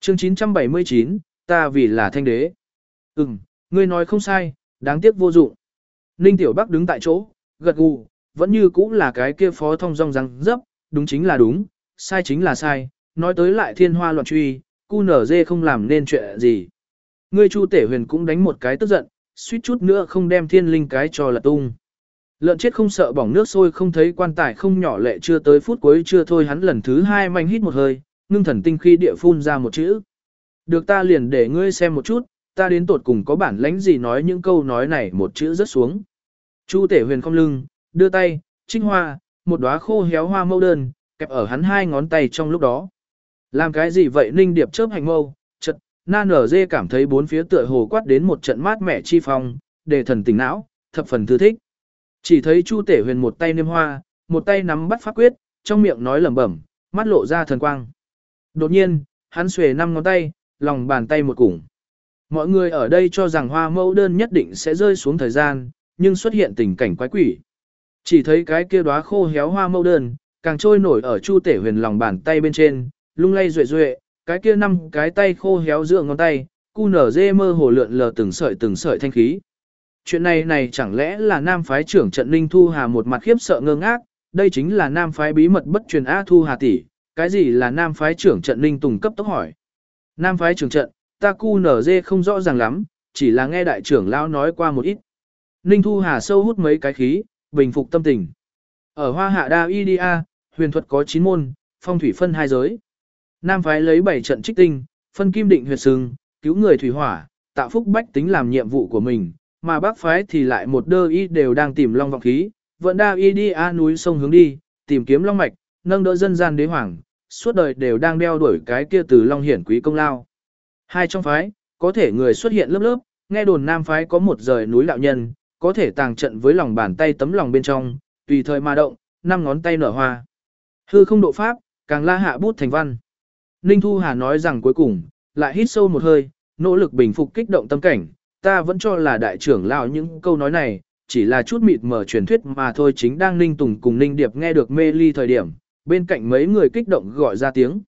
Chương 979, ta vì là thanh đế. Ngươi nói không sai, đáng tiếc vô dụng. Ninh Tiểu Bắc đứng tại chỗ, gật gù, vẫn như cũ là cái kia phó thông dong răng dấp, đúng chính là đúng, sai chính là sai, nói tới lại thiên hoa loạn truy, QNZ không làm nên chuyện gì. Ngươi Chu Tể Huyền cũng đánh một cái tức giận, suýt chút nữa không đem thiên linh cái cho lật tung. Lợn chết không sợ bỏng nước sôi không thấy quan tài không nhỏ lệ chưa tới phút cuối chưa thôi hắn lần thứ hai manh hít một hơi, ngưng thần tinh khi địa phun ra một chữ. Được ta liền để ngươi xem một chút, ta đến tột cùng có bản lãnh gì nói những câu nói này một chữ rớt xuống. Chu Tể Huyền không lưng, đưa tay, trích hoa, một đóa khô héo hoa mâu đơn, kẹp ở hắn hai ngón tay trong lúc đó. Làm cái gì vậy Ninh Điệp chớp hành mâu, chật, na nở dê cảm thấy bốn phía tựa hồ quát đến một trận mát mẻ chi phong, để thần tỉnh não, thập phần thư thích. Chỉ thấy Chu Tể Huyền một tay niêm hoa, một tay nắm bắt pháp quyết, trong miệng nói lẩm bẩm, mắt lộ ra thần quang. Đột nhiên, hắn xuề 5 ngón tay, lòng bàn tay một củng. Mọi người ở đây cho rằng hoa mẫu đơn nhất định sẽ rơi xuống thời gian, nhưng xuất hiện tình cảnh quái quỷ. Chỉ thấy cái kia đóa khô héo hoa mẫu đơn, càng trôi nổi ở Chu Tể Huyền lòng bàn tay bên trên, lung lay duệ duệ, cái kia 5 cái tay khô héo giữa ngón tay, QNZ mơ hồ lượn lờ từng sợi thanh khí. Chuyện này chẳng lẽ là nam phái trưởng trận Ninh Thu Hà một mặt khiếp sợ ngơ ngác, đây chính là nam phái bí mật bất truyền A Thu Hà tỷ, cái gì là nam phái trưởng trận Ninh Tùng cấp tốc hỏi. Nam phái trưởng trận, ta QNZ không rõ ràng lắm, chỉ là nghe đại trưởng lão nói qua một ít. Ninh Thu Hà sâu hút mấy cái khí, bình phục tâm tình. Ở Hoa Hạ Đa IDA, huyền thuật có 9 môn, phong thủy phân 2 giới. Nam phái lấy 7 trận trích tinh, phân kim định huyệt sừng, cứu người thủy hỏa, tạo phúc bách tính làm nhiệm vụ của mình, mà Bắc phái thì lại một đơ y đều đang tìm long vọng khí, vận Đa IDA núi sông hướng đi, tìm kiếm long mạch, nâng đỡ dân gian đế hoàng, suốt đời đều đang đeo đuổi cái kia từ long hiển quý công lao. Hai trong phái, có thể người xuất hiện lớp lớp, nghe đồn nam phái có một rời núi đạo nhân, có thể tàng trận với lòng bàn tay tấm lòng bên trong, tùy thời mà động, 5 ngón tay nở hoa. Hư không độ pháp, càng la hạ bút thành văn. Ninh Thu Hà nói rằng cuối cùng, lại hít sâu một hơi, nỗ lực bình phục kích động tâm cảnh, ta vẫn cho là đại trưởng lão những câu nói này, chỉ là chút mịt mờ truyền thuyết mà thôi. Chính đang Ninh Tùng cùng Ninh Điệp nghe được mê ly thời điểm, bên cạnh mấy người kích động gọi ra tiếng.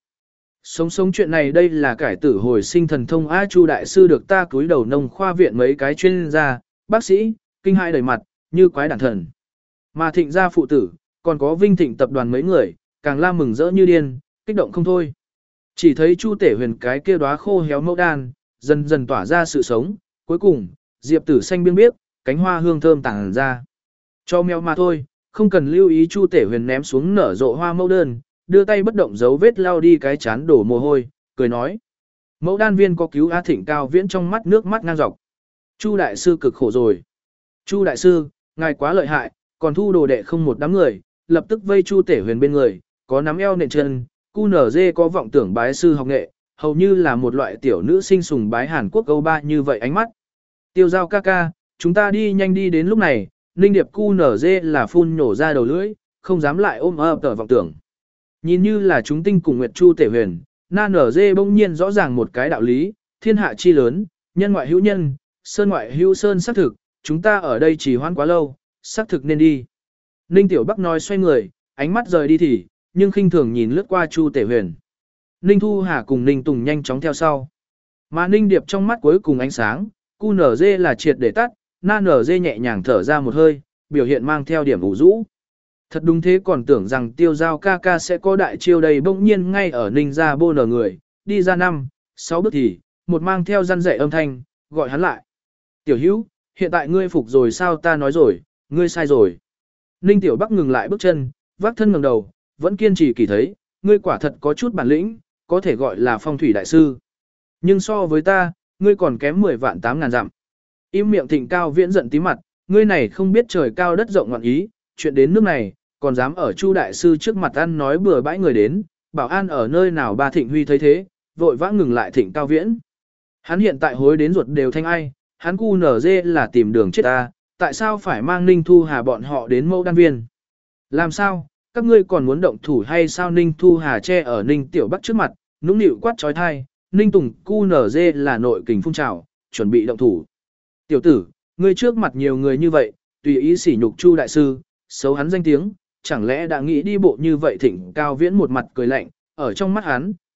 Sống chuyện này đây là cải tử hồi sinh thần thông A Chu đại sư được ta cúi đầu nông khoa viện mấy cái chuyên gia, bác sĩ, kinh hãi đầy mặt, như quái đản thần. Mà Thịnh gia phụ tử, còn có Vinh Thịnh tập đoàn mấy người, càng la mừng rỡ như điên, kích động không thôi. Chỉ thấy Chu Tể Huyền cái kia đóa khô héo mẫu đan, dần dần tỏa ra sự sống, cuối cùng, diệp tử xanh biếc biếc, cánh hoa hương thơm tàng ra. Cho mèo mà thôi, không cần lưu ý. Chu Tể Huyền ném xuống nở rộ hoa mẫu đơn, đưa tay bất động dấu vết lau đi cái chán đổ mồ hôi, cười nói. Mẫu đan viên có cứu A Thịnh cao viễn trong mắt nước mắt ngang dọc. Chu đại sư cực khổ rồi. Chu đại sư, ngài quá lợi hại, còn thu đồ đệ không một đám người, lập tức vây Chu Tể Huyền bên người, có nắm eo nện chân, QNZ có vọng tưởng bái sư học nghệ, hầu như là một loại tiểu nữ sinh sùng bái Hàn Quốc Âu ba như vậy ánh mắt. Tiêu giao ca ca, chúng ta đi nhanh đi. Đến lúc này, Ninh Điệp QNZ là phun nhổ ra đầu lưỡi, không dám lại ôm ấp tờ vọng tưởng. Nhìn như là chúng tinh cùng Nguyệt Chu Tể Huyền, na nở dê bỗng nhiên rõ ràng một cái đạo lý, thiên hạ chi lớn, nhân ngoại hữu nhân, sơn ngoại hữu sơn xác thực, chúng ta ở đây chỉ hoãn quá lâu, xác thực nên đi. Ninh Tiểu Bắc nói xoay người, ánh mắt rời đi thì, nhưng khinh thường nhìn lướt qua Chu Tể Huyền. Ninh Thu Hà cùng Ninh Tùng nhanh chóng theo sau. Mà Ninh Điệp trong mắt cuối cùng ánh sáng, QNZ là triệt để tắt, na nở dê nhẹ nhàng thở ra một hơi, biểu hiện mang theo điểm ủ rũ. Thật đúng thế, còn tưởng rằng tiêu giao ca ca sẽ có đại chiêu đầy, bỗng nhiên ngay ở Ninh gia bô nở người, đi ra 5-6 bước thì, một mang theo răn dạy âm thanh, gọi hắn lại. Tiểu hữu, hiện tại ngươi phục rồi sao? Ta nói rồi, ngươi sai rồi. Ninh Tiểu Bắc ngừng lại bước chân, vác thân ngẩng đầu, vẫn kiên trì kỳ thấy, ngươi quả thật có chút bản lĩnh, có thể gọi là phong thủy đại sư. Nhưng so với ta, ngươi còn kém 10 vạn 8 ngàn dặm. Im miệng. Thịnh cao viễn giận tí mặt, ngươi này không biết trời cao đất rộng ngoạn ý, chuyện đến nước này, còn dám ở Chu đại sư trước mặt ăn nói bừa bãi người đến, bảo an ở nơi nào? Ba Thịnh Huy thấy thế, vội vã ngừng lại Thịnh cao viễn. Hắn hiện tại hối đến ruột đều thanh ai, hắn QNZ là tìm đường chết ta, tại sao phải mang Ninh Thu Hà bọn họ đến mẫu đan viên? Làm sao, các ngươi còn muốn động thủ hay sao? Ninh Thu Hà che ở Ninh Tiểu Bắc trước mặt, nũng nịu quát trói thai, Ninh Tùng QNZ là nội kình phun trào, chuẩn bị động thủ. Tiểu tử, ngươi trước mặt nhiều người như vậy, tùy ý sỉ nhục Chu đại sư, xấu hắn danh tiếng, chẳng lẽ đã nghĩ đi bộ như vậy? Thịnh cao viễn một mặt cười lạnh, ở trong mắt hắn,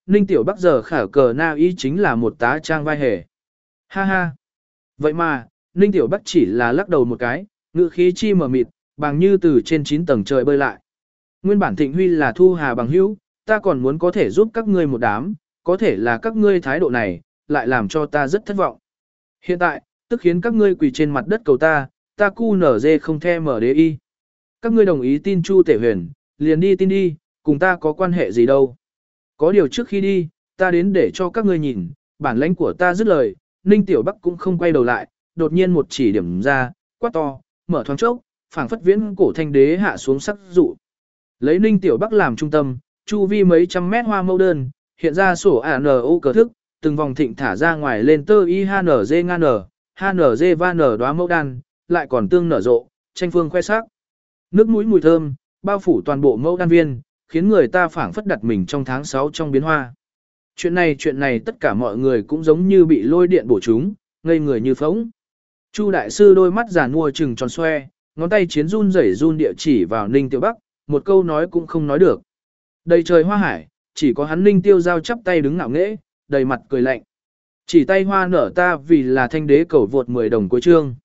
Ninh Tiểu Bắc giờ khả cờ na y chính là một tá trang vai hề. Ha ha. Vậy mà, Ninh Tiểu Bắc chỉ là lắc đầu một cái, ngữ khí chi mờ mịt, bằng như từ trên 9 tầng trời bơi lại. Nguyên bản Thịnh Huy là Thu Hà bằng hữu, ta còn muốn có thể giúp các ngươi một đám, có thể là các ngươi thái độ này, lại làm cho ta rất thất vọng. Hiện tại, tức khiến các ngươi quỳ trên mặt đất cầu ta cu nở dê không the mở đế y. Các ngươi đồng ý tin Chu Tể Huyền, liền đi tin đi, cùng ta có quan hệ gì đâu. Có điều trước khi đi, ta đến để cho các ngươi nhìn, bản lãnh của ta dứt lời, Ninh Tiểu Bắc cũng không quay đầu lại, đột nhiên một chỉ điểm ra, quát to, mở thoáng chốc, phảng phất viễn cổ thanh đế hạ xuống sắc dụ. Lấy Ninh Tiểu Bắc làm trung tâm, chu vi mấy trăm mét hoa mẫu đơn, hiện ra sổ ANO cờ thức, từng vòng thịnh thả ra ngoài lên tơ y HNZ ngan HNZ va nở đóa mẫu đan, lại còn tương nở rộ, tranh phương khoe sắc. Nước mũi mùi thơm, bao phủ toàn bộ mẫu đan viên, khiến người ta phảng phất đặt mình trong tháng 6 trong biến hoa. Chuyện này tất cả mọi người cũng giống như bị lôi điện bổ chúng, ngây người như phóng. Chu đại sư đôi mắt già nua trừng tròn xoe, ngón tay chiến run rẩy run địa chỉ vào Ninh Tiểu Bắc, một câu nói cũng không nói được. Đầy trời hoa hải, chỉ có hắn Ninh Tiêu Giao chắp tay đứng ngạo nghễ, đầy mặt cười lạnh. Chỉ tay hoa nở ta vì là thanh đế cầu vượt 10 đồng cuối chương.